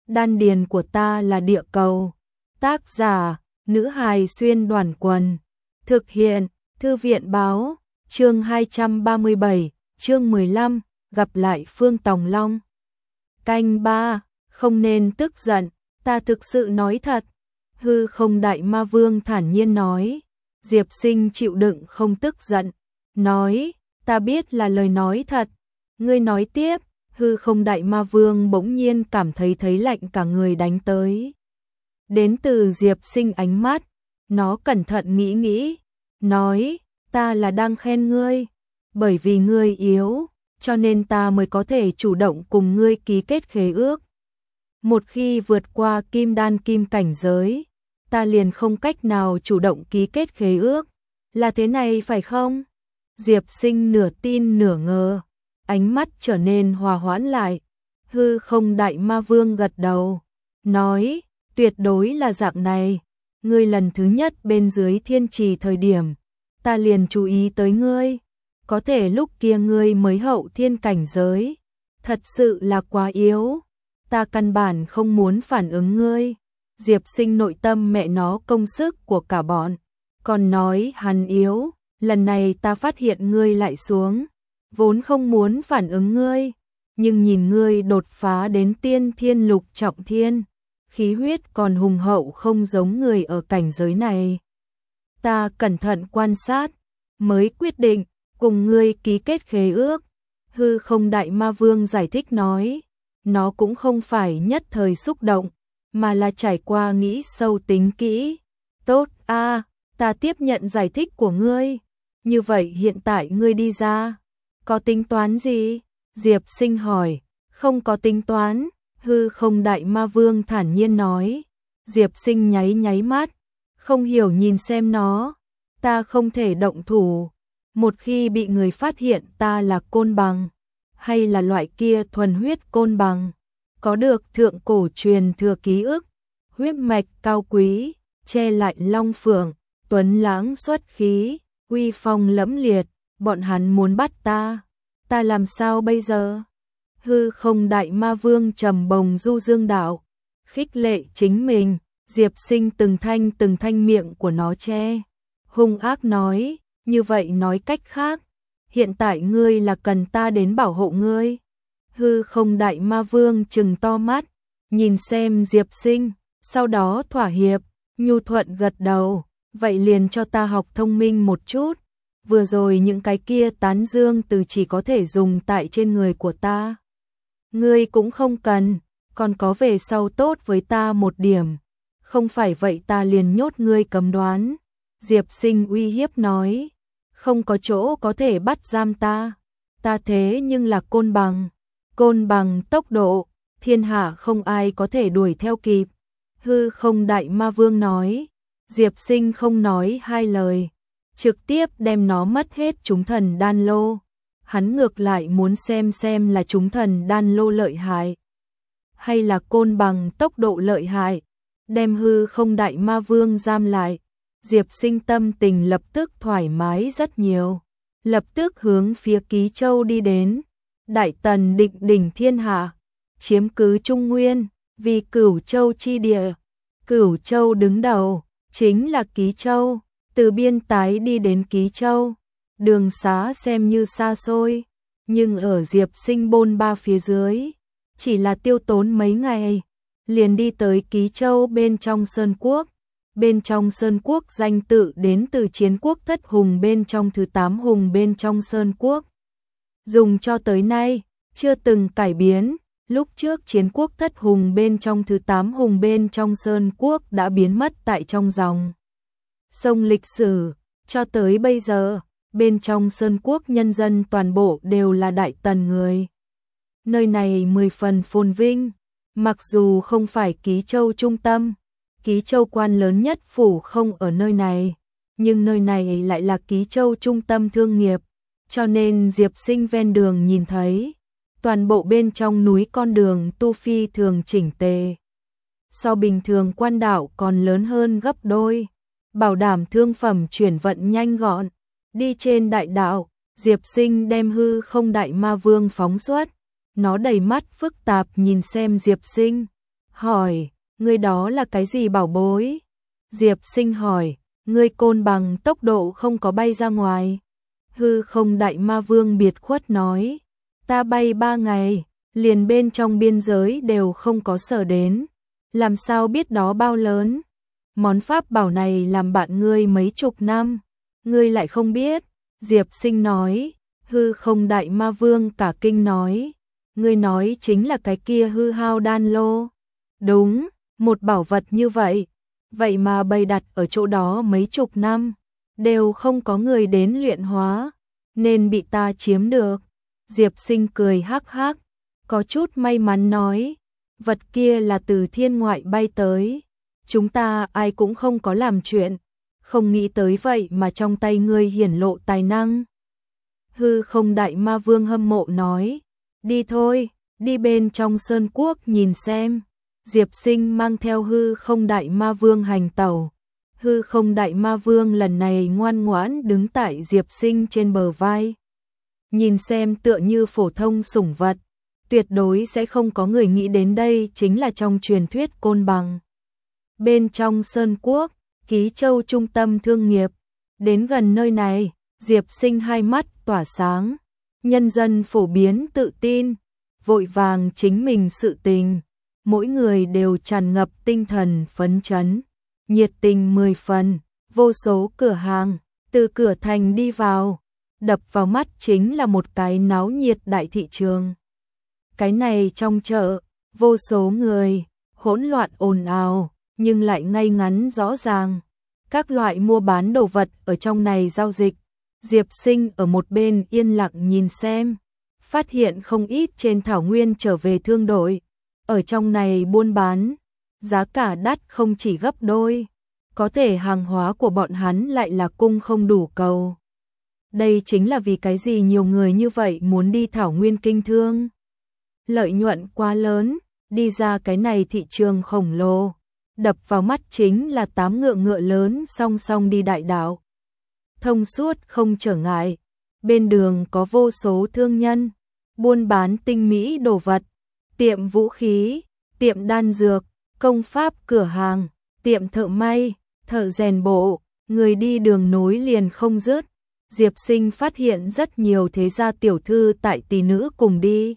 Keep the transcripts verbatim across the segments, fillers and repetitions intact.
đan điền của ta là địa cầu. Tác giả, nữ hài xuyên đoàn quần. Thực hiện, thư viện báo, chương hai trăm ba mươi bảy, chương mười lăm, gặp lại Phương Tòng Long. Canh ba, không nên tức giận, ta thực sự nói thật. Hư Không Đại Ma Vương thản nhiên nói. Diệp Sinh chịu đựng không tức giận, nói, ta biết là lời nói thật. Ngươi nói tiếp. Hư Không Đại Ma Vương bỗng nhiên cảm thấy thấy lạnh cả người đánh tới. Đến từ Diệp Sinh ánh mắt, nó cẩn thận nghĩ nghĩ, nói, ta là đang khen ngươi, bởi vì ngươi yếu, cho nên ta mới có thể chủ động cùng ngươi ký kết khế ước. Một khi vượt qua kim đan kim cảnh giới, ta liền không cách nào chủ động ký kết khế ước, là thế này phải không? Diệp Sinh nửa tin nửa ngờ, ánh mắt trở nên hòa hoãn lại. Hư Không Đại Ma Vương gật đầu, nói, tuyệt đối là dạng này. Ngươi lần thứ nhất bên dưới thiên trì thời điểm, ta liền chú ý tới ngươi. Có thể lúc kia ngươi mới hậu thiên cảnh giới, thật sự là quá yếu. Ta căn bản không muốn phản ứng ngươi. Diệp Sinh nội tâm mẹ nó công sức của cả bọn, còn nói hắn yếu. Lần này ta phát hiện ngươi lại xuống, vốn không muốn phản ứng ngươi, nhưng nhìn ngươi đột phá đến tiên thiên lục trọng thiên, khí huyết còn hùng hậu không giống người ở cảnh giới này. Ta cẩn thận quan sát, mới quyết định cùng ngươi ký kết khế ước. Hư Không Đại Ma Vương giải thích nói, nó cũng không phải nhất thời xúc động, mà là trải qua nghĩ sâu tính kỹ. Tốt a, ta tiếp nhận giải thích của ngươi. Như vậy hiện tại ngươi đi ra, có tính toán gì? Diệp Sinh hỏi. Không có tính toán. Hư Không Đại Ma Vương thản nhiên nói. Diệp Sinh nháy nháy mắt, không hiểu nhìn xem nó. Ta không thể động thủ. Một khi bị người phát hiện ta là côn bằng, hay là loại kia thuần huyết côn bằng, có được thượng cổ truyền thừa ký ức, huyết mạch cao quý, che lại long phượng, tuấn lãng xuất khí, uy phong lẫm liệt, bọn hắn muốn bắt ta, ta làm sao bây giờ? Hư Không Đại Ma Vương trầm bồng du dương đạo, khích lệ chính mình. Diệp Sinh từng thanh từng thanh miệng của nó che, hung ác nói, như vậy nói cách khác, hiện tại ngươi là cần ta đến bảo hộ ngươi. Hư Không Đại Ma Vương trừng to mắt, nhìn xem Diệp Sinh, sau đó thỏa hiệp, nhu thuận gật đầu. Vậy liền cho ta học thông minh một chút. Vừa rồi những cái kia tán dương từ chỉ có thể dùng tại trên người của ta, ngươi cũng không cần, còn có về sau tốt với ta một điểm. Không phải vậy ta liền nhốt ngươi cấm đoán. Diệp Sinh uy hiếp nói, không có chỗ có thể bắt giam ta. Ta thế nhưng là côn bằng, côn bằng tốc độ, thiên hạ không ai có thể đuổi theo kịp. Hư Không Đại Ma Vương nói. Diệp Sinh không nói hai lời, trực tiếp đem nó mất hết chúng thần đan lô. Hắn ngược lại muốn xem xem là chúng thần đan lô lợi hại, hay là côn bằng tốc độ lợi hại. Đem Hư Không Đại Ma Vương giam lại, Diệp Sinh tâm tình lập tức thoải mái rất nhiều. Lập tức hướng phía Ký Châu đi đến. Đại Tần định đỉnh thiên hạ, chiếm cứ Trung Nguyên, vì Cửu Châu chi địa. Cửu Châu đứng đầu chính là Ký Châu. Từ Biên Tái đi đến Ký Châu, đường xá xem như xa xôi, nhưng ở Diệp Sinh bôn ba phía dưới, chỉ là tiêu tốn mấy ngày, liền đi tới Ký Châu bên trong Sơn Quốc. Bên trong Sơn Quốc danh tự đến từ chiến quốc thất hùng bên trong thứ tám hùng bên trong Sơn Quốc. Dùng cho tới nay, chưa từng cải biến. Lúc trước chiến quốc thất hùng bên trong thứ tám hùng bên trong Sơn Quốc đã biến mất tại trong dòng sông lịch sử. Cho tới bây giờ, bên trong Sơn Quốc nhân dân toàn bộ đều là Đại Tần người. Nơi này mười phần phồn vinh, mặc dù không phải Ký Châu trung tâm, Ký Châu quan lớn nhất phủ không ở nơi này, nhưng nơi này lại là Ký Châu trung tâm thương nghiệp, cho nên Diệp Sinh ven đường nhìn thấy, toàn bộ bên trong núi con đường tu phi thường chỉnh tề. So bình thường quan đạo còn lớn hơn gấp đôi, bảo đảm thương phẩm chuyển vận nhanh gọn. Đi trên đại đạo, Diệp Sinh đem Hư Không Đại Ma Vương phóng xuất, nó đầy mắt phức tạp nhìn xem Diệp Sinh, hỏi, ngươi đó là cái gì bảo bối? Diệp Sinh hỏi, ngươi côn bằng tốc độ không có bay ra ngoài. Hư không đại ma vương biệt khuất nói, ta bay ba ngày, liền bên trong biên giới đều không có sở đến, làm sao biết đó bao lớn? Món pháp bảo này làm bạn ngươi mấy chục năm, ngươi lại không biết. Diệp Sinh nói, hư không đại ma vương cả kinh nói, ngươi nói chính là cái kia hư hao đan lô. Đúng, một bảo vật như vậy, vậy mà bày đặt ở chỗ đó mấy chục năm, đều không có người đến luyện hóa, nên bị ta chiếm được. Diệp Sinh cười hắc hắc, có chút may mắn nói, vật kia là từ thiên ngoại bay tới, chúng ta ai cũng không có làm chuyện, không nghĩ tới vậy mà trong tay ngươi hiển lộ tài năng. Hư không đại ma vương hâm mộ nói, đi thôi, đi bên trong sơn quốc nhìn xem. Diệp Sinh mang theo hư không đại ma vương hành tẩu. Hư không đại ma vương lần này ngoan ngoãn đứng tại Diệp Sinh trên bờ vai. Nhìn xem tựa như phổ thông sủng vật, tuyệt đối sẽ không có người nghĩ đến đây chính là trong truyền thuyết côn bằng. Bên trong sơn quốc, Ký Châu trung tâm thương nghiệp, đến gần nơi này, Diệp Sinh hai mắt tỏa sáng, nhân dân phổ biến tự tin, vội vàng chính mình sự tình, mỗi người đều tràn ngập tinh thần phấn chấn, nhiệt tình mười phần, vô số cửa hàng, từ cửa thành đi vào, đập vào mắt chính là một cái náo nhiệt đại thị trường. Cái này trong chợ, vô số người, hỗn loạn ồn ào, nhưng lại ngay ngắn rõ ràng. Các loại mua bán đồ vật ở trong này giao dịch. Diệp Sinh ở một bên yên lặng nhìn xem, phát hiện không ít trên thảo nguyên trở về thương đội, ở trong này buôn bán, giá cả đắt không chỉ gấp đôi, có thể hàng hóa của bọn hắn lại là cung không đủ cầu. Đây chính là vì cái gì nhiều người như vậy muốn đi thảo nguyên kinh thương. Lợi nhuận quá lớn, đi ra cái này thị trường khổng lồ, đập vào mắt chính là tám ngựa ngựa lớn song song đi đại đạo. Thông suốt không trở ngại, bên đường có vô số thương nhân, buôn bán tinh mỹ đồ vật, tiệm vũ khí, tiệm đan dược, công pháp cửa hàng, tiệm thợ may, thợ rèn bộ, người đi đường nối liền không dứt. Diệp Sinh phát hiện rất nhiều thế gia tiểu thư tại tỷ nữ cùng đi.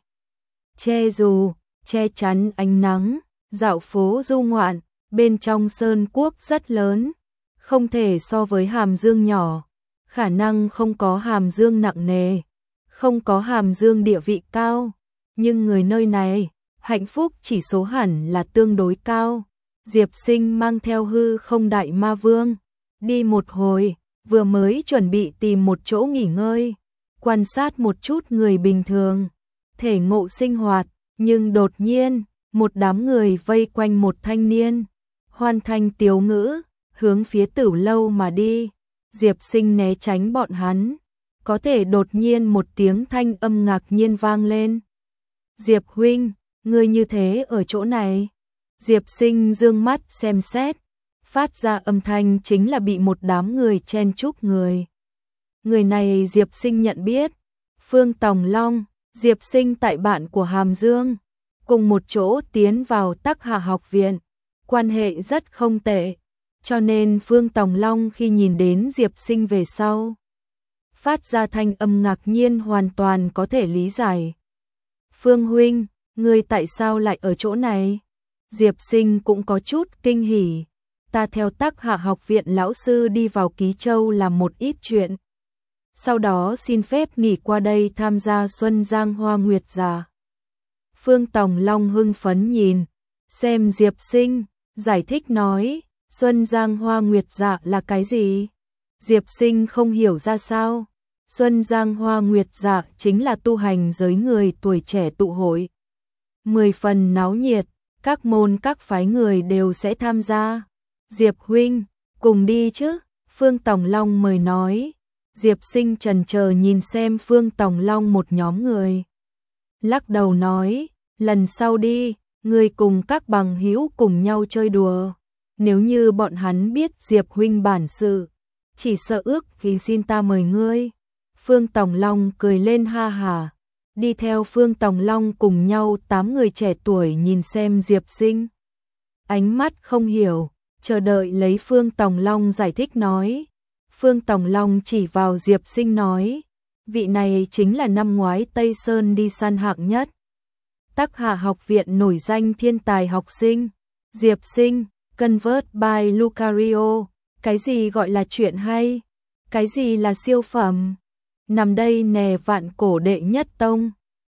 Che dù, che chắn ánh nắng, dạo phố du ngoạn, bên trong sơn quốc rất lớn, không thể so với Hàm Dương nhỏ, khả năng không có Hàm Dương nặng nề, không có Hàm Dương địa vị cao, nhưng người nơi này, hạnh phúc chỉ số hẳn là tương đối cao. Diệp Sinh mang theo hư không đại ma vương, đi một hồi, vừa mới chuẩn bị tìm một chỗ nghỉ ngơi, quan sát một chút người bình thường, thể ngộ sinh hoạt, nhưng đột nhiên, một đám người vây quanh một thanh niên, hoan thanh tiếu ngữ, hướng phía Tử lâu mà đi. Diệp Sinh né tránh bọn hắn, có thể đột nhiên một tiếng thanh âm ngạc nhiên vang lên. Diệp huynh, ngươi như thế ở chỗ này. Diệp Sinh dương mắt xem xét, phát ra âm thanh chính là bị một đám người chen chúc người. Người này Diệp Sinh nhận biết, Phương Tòng Long, Diệp Sinh tại bạn của Hàm Dương, cùng một chỗ tiến vào Tắc Hà học viện, quan hệ rất không tệ, cho nên Phương Tòng Long khi nhìn đến Diệp Sinh về sau, phát ra thanh âm ngạc nhiên hoàn toàn có thể lý giải. Phương huynh, ngươi tại sao lại ở chỗ này? Diệp Sinh cũng có chút kinh hỉ. Ta theo Tắc Hạ học viện lão sư đi vào Ký Châu làm một ít chuyện. Sau đó xin phép nghỉ qua đây tham gia Xuân Giang Hoa Nguyệt Giả. Phương Tòng Long hưng phấn nhìn, xem Diệp Sinh, giải thích nói, Xuân Giang Hoa Nguyệt Giả là cái gì? Diệp Sinh không hiểu ra sao. Xuân Giang Hoa Nguyệt Giả chính là tu hành giới người tuổi trẻ tụ hội. Mười phần náo nhiệt, các môn các phái người đều sẽ tham gia. Diệp huynh, cùng đi chứ? Phương Tòng Long mời nói. Diệp Sinh chần chờ nhìn xem Phương Tòng Long một nhóm người. Lắc đầu nói, lần sau đi, ngươi cùng các bằng hữu cùng nhau chơi đùa. Nếu như bọn hắn biết Diệp huynh bản sự, chỉ sợ ước thì xin ta mời ngươi. Phương Tòng Long cười lên ha hà, đi theo Phương Tòng Long cùng nhau tám người trẻ tuổi nhìn xem Diệp Sinh. ánh mắt không hiểu, chờ đợi lấy Phương Tòng Long giải thích nói. Phương Tòng Long chỉ vào Diệp Sinh nói, vị này chính là năm ngoái Tây Sơn đi săn hạng nhất. Tắc Hạ học viện nổi danh thiên tài học sinh. Diệp Sinh, Convert by Lucario, cái gì gọi là chuyện hay? Cái gì là siêu phẩm? Nằm đây nè vạn cổ đệ nhất tông.